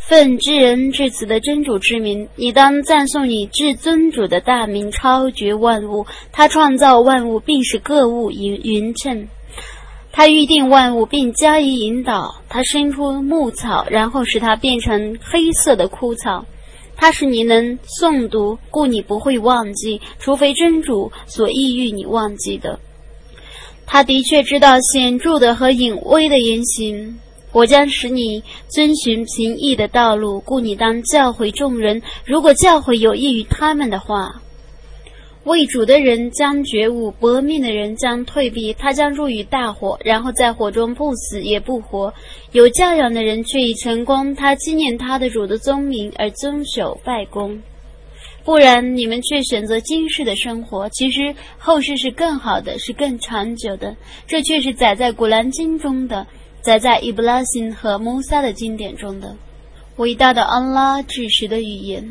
奉至人至此的真主之名，你当赞颂你至尊主的大名，超绝万物。他创造万物，并使各物匀称。他预定万物，并加以引导。他生出牧草，然后使它变成黑色的枯草。他使你能诵读，故你不会忘记，除非真主所意欲你忘记的。他的确知道显著的和隐微的言行。我将使你遵循平易的道路，故你当教诲众人，如果教诲有益于他们的话。为主的人将觉悟，薄命的人将退避，他将入于大火，然后在火中不死也不活。有教养的人却已成功，他纪念他的主的宗名而遵守拜功。不然你们却选择今世的生活，其实后世是更好的，是更长久的。这却是载在古兰经中的，载在伊布拉辛和穆萨的经典中的。伟大的安拉至实的语言。